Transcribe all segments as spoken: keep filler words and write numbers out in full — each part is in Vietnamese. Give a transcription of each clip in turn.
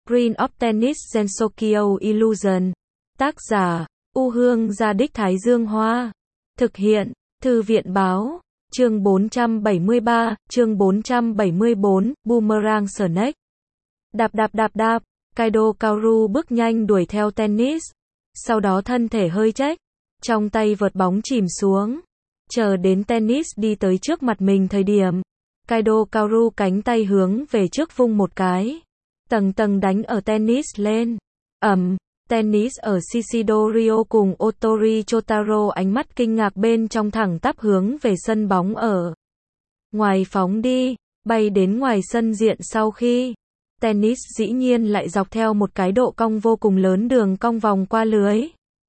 Green of Tennis Gensokyo Illusion. Tác giả, U Hương Gia Đích Thái Dương Hoa. Thực hiện, Thư viện Báo. Chương bốn trăm bảy mươi ba, chương bốn trăm bảy mươi bốn, Boomerang Snake. Đạp đạp đạp đạp, Kaido Kaoru bước nhanh đuổi theo tennis. Sau đó thân thể hơi chếch, trong tay vợt bóng chìm xuống. Chờ đến tennis đi tới trước mặt mình thời điểm, Kaido Kaoru cánh tay hướng về trước vung một cái. Tầng tầng đánh ở tennis lên. Ầm, tennis ở Shishido cùng Otori Chotaro ánh mắt kinh ngạc bên trong thẳng tắp hướng về sân bóng ở ngoài phóng đi, bay đến ngoài sân diện sau khi tennis dĩ nhiên lại dọc theo một cái độ cong vô cùng lớn đường cong vòng qua lưới.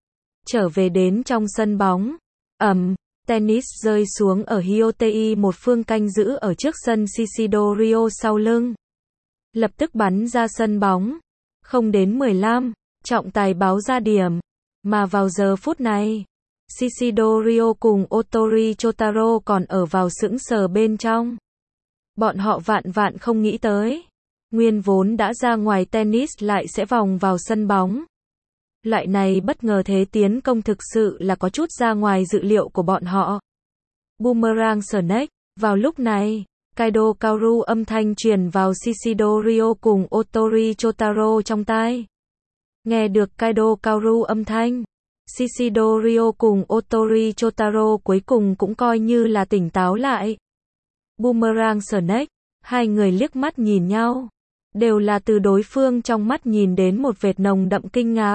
Trở về đến trong sân bóng. Ầm, tennis rơi xuống ở Hyotei một phương canh giữ ở trước sân Shishido sau lưng. Lập tức bắn ra sân bóng. Không đến mười lăm, trọng tài báo ra điểm. Mà vào giờ phút này, Shishido cùng Otori Chotaro còn ở vào sững sờ bên trong. Bọn họ vạn vạn không nghĩ tới. Nguyên vốn đã ra ngoài tennis lại sẽ vòng vào sân bóng. Loại này bất ngờ thế tiến công thực sự là có chút ra ngoài dự liệu của bọn họ. Boomerang Snake. Vào lúc này, Kaido Kaoru âm thanh truyền vào Shishido cùng Otori Chotaro trong tai. Nghe được Kaido Kaoru âm thanh, Shishido cùng Otori Chotaro cuối cùng cũng coi như là tỉnh táo lại. Boomerang Snake. Hai người liếc mắt nhìn nhau, đều là từ đối phương trong mắt nhìn đến một vệt nồng đậm kinh ngạc.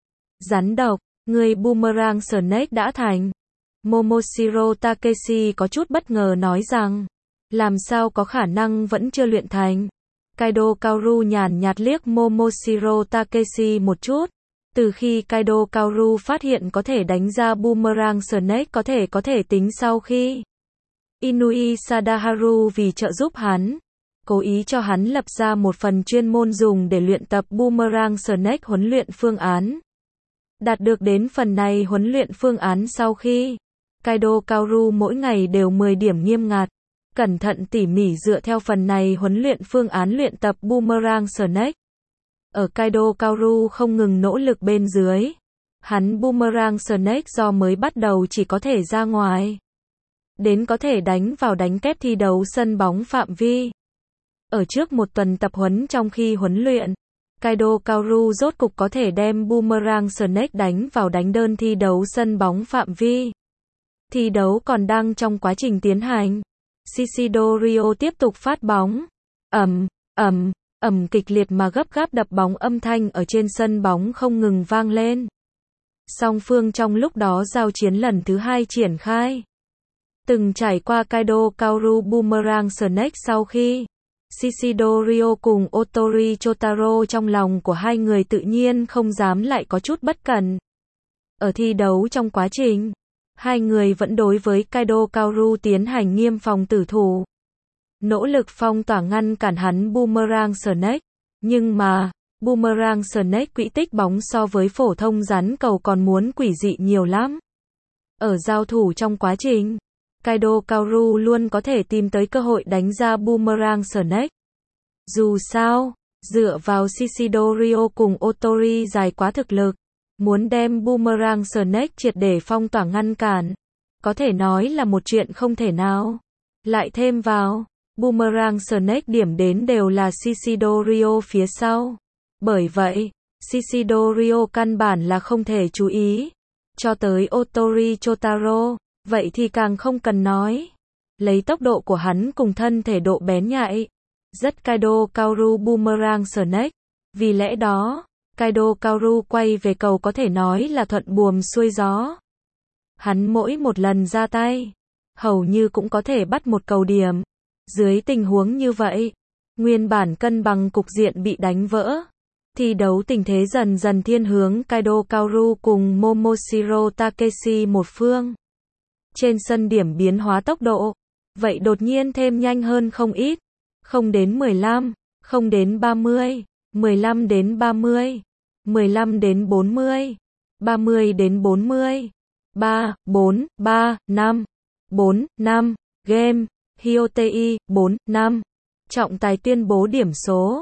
Rắn độc, người Boomerang Snake đã thành. Momoshiro Takeshi có chút bất ngờ nói rằng, làm sao có khả năng vẫn chưa luyện thành. Kaido Kaoru nhàn nhạt liếc Momoshiro Takeshi một chút. Từ khi Kaido Kaoru phát hiện có thể đánh ra Boomerang Snake có thể có thể tính sau khi Inui Sadaharu vì trợ giúp hắn, cố ý cho hắn lập ra một phần chuyên môn dùng để luyện tập Boomerang Snake huấn luyện phương án. Đạt được đến phần này huấn luyện phương án sau khi, Kaido Kaoru mỗi ngày đều mười điểm nghiêm ngặt, cẩn thận tỉ mỉ dựa theo phần này huấn luyện phương án luyện tập Boomerang Snake. Ở Kaido Kaoru không ngừng nỗ lực bên dưới, hắn Boomerang Snake do mới bắt đầu chỉ có thể ra ngoài, đến có thể đánh vào đánh kép thi đấu sân bóng phạm vi. Ở trước một tuần tập huấn trong khi huấn luyện, Kaido Kaoru rốt cục có thể đem Boomerang Snake đánh vào đánh đơn thi đấu sân bóng phạm vi. Thi đấu còn đang trong quá trình tiến hành. Shishido tiếp tục phát bóng. Ầm, ầm, ầm kịch liệt mà gấp gáp đập bóng âm thanh ở trên sân bóng không ngừng vang lên. Song phương trong lúc đó giao chiến lần thứ hai triển khai. Từng trải qua Kaido Kaoru Boomerang Snake sau khi Shishido cùng Otori Chotaro trong lòng của hai người tự nhiên không dám lại có chút bất cẩn. Ở thi đấu trong quá trình, hai người vẫn đối với Kaido Kaoru tiến hành nghiêm phòng tử thủ. Nỗ lực phong tỏa ngăn cản hắn Boomerang Snake. Nhưng mà, Boomerang Snake quỹ tích bóng so với phổ thông rắn cầu còn muốn quỷ dị nhiều lắm. Ở giao thủ trong quá trình, Kaido Kaoru luôn có thể tìm tới cơ hội đánh ra Boomerang Snake. Dù sao, dựa vào Shishido cùng Otori dài quá thực lực, muốn đem Boomerang Snake triệt để phong tỏa ngăn cản, có thể nói là một chuyện không thể nào. Lại thêm vào, Boomerang Snake điểm đến đều là Shishido phía sau. Bởi vậy, Shishido căn bản là không thể chú ý. Cho tới Otori Chotaro, vậy thì càng không cần nói. Lấy tốc độ của hắn cùng thân thể độ bén nhạy, rất Kaido Kaoru Boomerang Snake. Vì lẽ đó, Kaido Kaoru quay về cầu có thể nói là thuận buồm xuôi gió. Hắn mỗi một lần ra tay, hầu như cũng có thể bắt một cầu điểm. Dưới tình huống như vậy, nguyên bản cân bằng cục diện bị đánh vỡ. Thi đấu tình thế dần dần thiên hướng Kaido Kaoru cùng Momoshiro Takeshi một phương. Trên sân điểm biến hóa tốc độ, vậy đột nhiên thêm nhanh hơn không ít. Không đến mười lăm, không đến ba mươi, mười lăm đến ba mươi, mười lăm đến bốn mươi, ba mươi đến bốn mươi, ba, bốn, ba, năm, bốn, năm, game, Hyotei, bốn, năm. Trọng tài tuyên bố điểm số.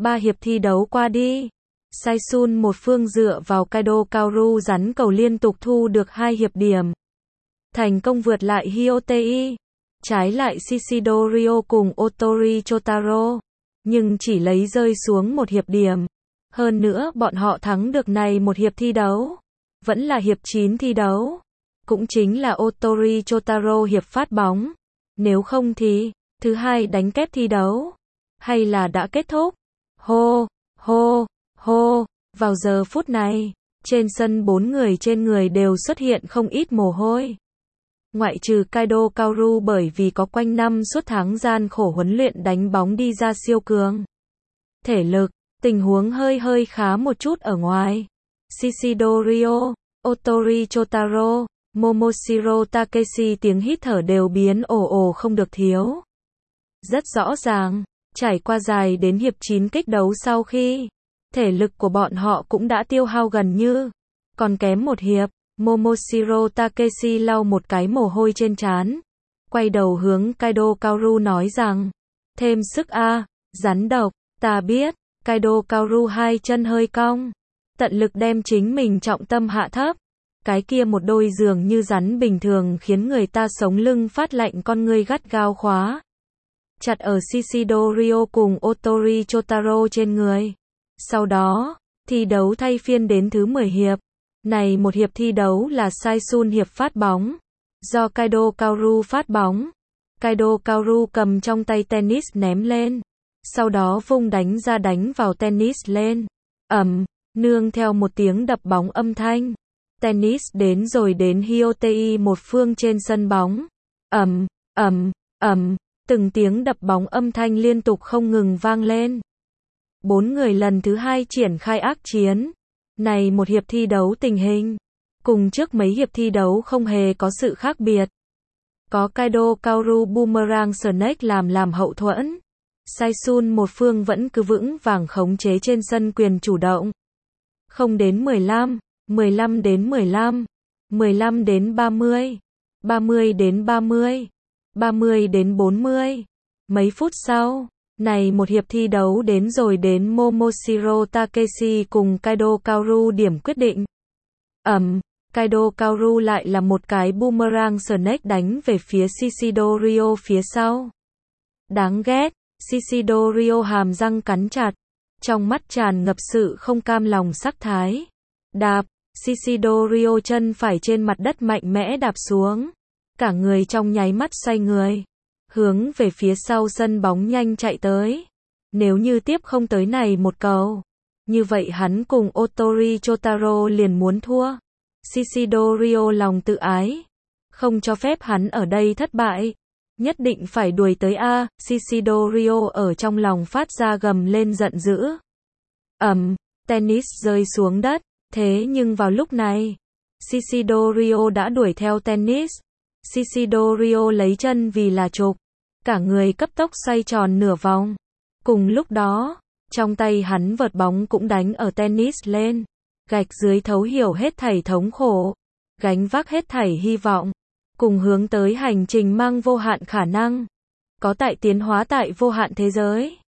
Ba hiệp thi đấu qua đi. Saisun một phương dựa vào Kaido Kaoru rắn cầu liên tục thu được hai hiệp điểm. Thành công vượt lại Hyotei. Trái lại Shishido Ryo cùng Otori Chotaro. Nhưng chỉ lấy rơi xuống một hiệp điểm. Hơn nữa bọn họ thắng được này một hiệp thi đấu. Vẫn là hiệp chín thi đấu. Cũng chính là Otori Chotaro hiệp phát bóng. Nếu không thì, thứ hai đánh kép thi đấu. Hay là đã kết thúc. Hô, hô, hô. Vào giờ phút này, trên sân bốn người trên người đều xuất hiện không ít mồ hôi. Ngoại trừ Kaido Kaoru bởi vì có quanh năm suốt tháng gian khổ huấn luyện đánh bóng đi ra siêu cường. Thể lực, tình huống hơi hơi khá một chút ở ngoài. Shishido Ryo, Otori Chotaro, Momoshiro Takeshi tiếng hít thở đều biến ồ ồ không được thiếu. Rất rõ ràng, trải qua dài đến hiệp chín kích đấu sau khi, thể lực của bọn họ cũng đã tiêu hao gần như, còn kém một hiệp. Momoshiro Takeshi lau một cái mồ hôi trên trán, quay đầu hướng Kaido Kaoru nói rằng, thêm sức a, rắn độc, ta biết. Kaido Kaoru hai chân hơi cong, tận lực đem chính mình trọng tâm hạ thấp. Cái kia một đôi dường như rắn bình thường khiến người ta sống lưng phát lạnh, con ngươi gắt gao khóa chặt ở Shishido Ryo cùng Otori Chotaro trên người. Sau đó, thi đấu thay phiên đến thứ mười hiệp. Này một hiệp thi đấu là Saisun hiệp phát bóng, do Kaido Kaoru phát bóng. Kaido Kaoru cầm trong tay tennis ném lên, sau đó vung đánh ra đánh vào tennis lên. Ầm, nương theo một tiếng đập bóng âm thanh, tennis đến rồi đến Hyotei một phương trên sân bóng. Ầm, ầm, ầm, từng tiếng đập bóng âm thanh liên tục không ngừng vang lên. Bốn người lần thứ hai triển khai ác chiến. Này một hiệp thi đấu tình hình, cùng trước mấy hiệp thi đấu không hề có sự khác biệt. Có Kaido Kaoru Boomerang Snake làm làm hậu thuẫn. Saisun một phương vẫn cứ vững vàng khống chế trên sân quyền chủ động. Không đến mười lăm, mười lăm đến mười lăm, mười lăm đến ba mươi, ba mươi đến ba mươi, ba mươi đến bốn mươi. Mấy phút sau, này một hiệp thi đấu đến rồi đến Momoshiro Takeshi cùng Kaido Kaoru điểm quyết định. Ầm, Kaido Kaoru lại là một cái boomerang snake đánh về phía Shishido Ryo phía sau. Đáng ghét, Shishido Ryo hàm răng cắn chặt, trong mắt tràn ngập sự không cam lòng sắc thái. Đạp, Shishido Ryo chân phải trên mặt đất mạnh mẽ đạp xuống, cả người trong nháy mắt xoay người, hướng về phía sau sân bóng nhanh chạy tới. Nếu như tiếp không tới này một cầu, như vậy hắn cùng Otori Chotaro liền muốn thua. Shishido Ryo lòng tự ái, không cho phép hắn ở đây thất bại, nhất định phải đuổi tới a. Shishido Ryo ở trong lòng phát ra gầm lên giận dữ. Ầm, tennis rơi xuống đất, thế nhưng vào lúc này, Shishido Ryo đã đuổi theo tennis. Shishido Ryo lấy chân vì là trục, cả người cấp tốc xoay tròn nửa vòng. Cùng lúc đó, trong tay hắn vợt bóng cũng đánh ở tennis lên, gạch dưới thấu hiểu hết thảy thống khổ, gánh vác hết thảy hy vọng, cùng hướng tới hành trình mang vô hạn khả năng, có tại tiến hóa tại vô hạn thế giới.